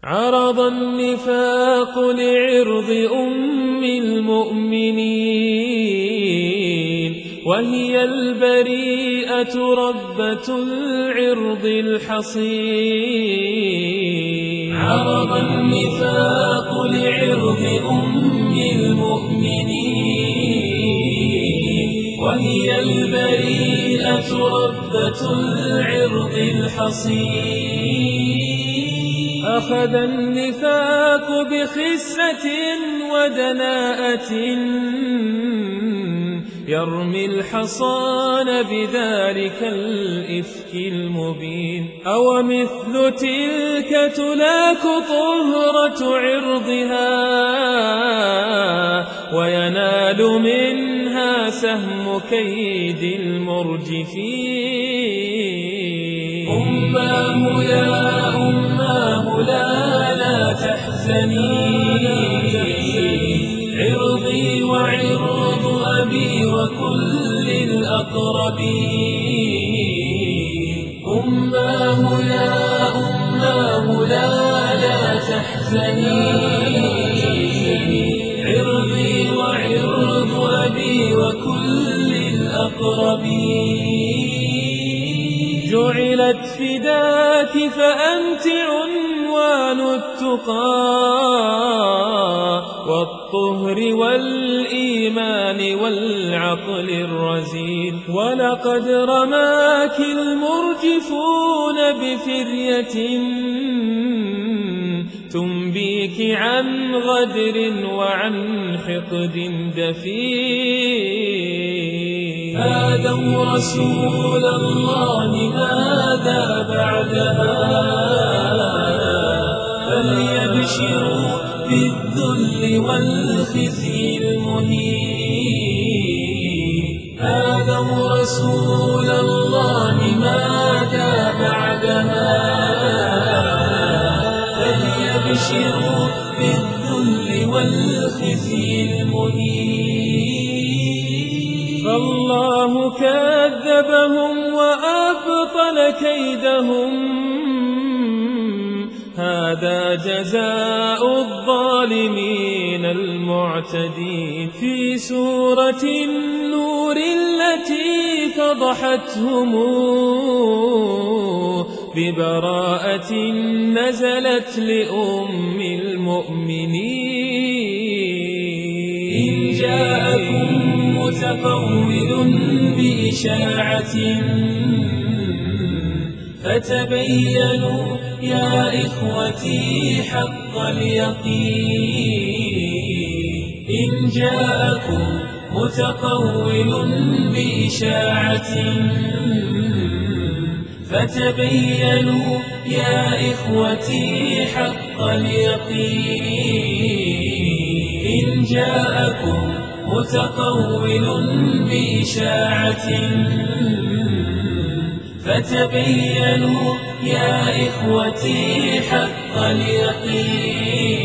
عرض النفاق لعرض أم المؤمنين وهي البريئة ربة العرض الحصين. عرض النفاق لعرض أم المؤمنين وهي البريئة ربة العرض الحصين. أخذ النفاق بخسة ودناءة يرمي الحصان بذلك الإفك المبين. أو مثل تلك تلاك طهرة عرضها وينال منها سهم كيد المرجفين. أماه يا أماه لا تحزني، عرضي وعرض أبي وكل الأقربين. أماه يا أماه لا تحزني، عرضي وعرض أبي وكل الأقربين. جعلت فداك فأنت عنوان التقى والطهر والإيمان والعقل الرزين. ولقد رماك المرجفون بفرية تنبيك عن غدر وعن حقد دفين. آذوا رسول الله ماذا بعدها، فليبشروا بالذل والخزي المهين. آذوا رسول الله ماذا بعدها، فليبشروا بالذل والخزي المهين. فالله كذبهم وأبطل كيدهم، هذا جزاء الظالمين المعتدين. في سورة النور التي فضحتهم ببراءة نزلت لأم المؤمنين. إن جاءكم متقول بإشاعة فتبينوا يا إخوتي حق اليقين. إن جاءكم متقول بإشاعة فتبينوا يا إخوتي حق اليقين. إن جاءكم متقول بإشاعة فتبينوا يا إخوتي حق اليقين.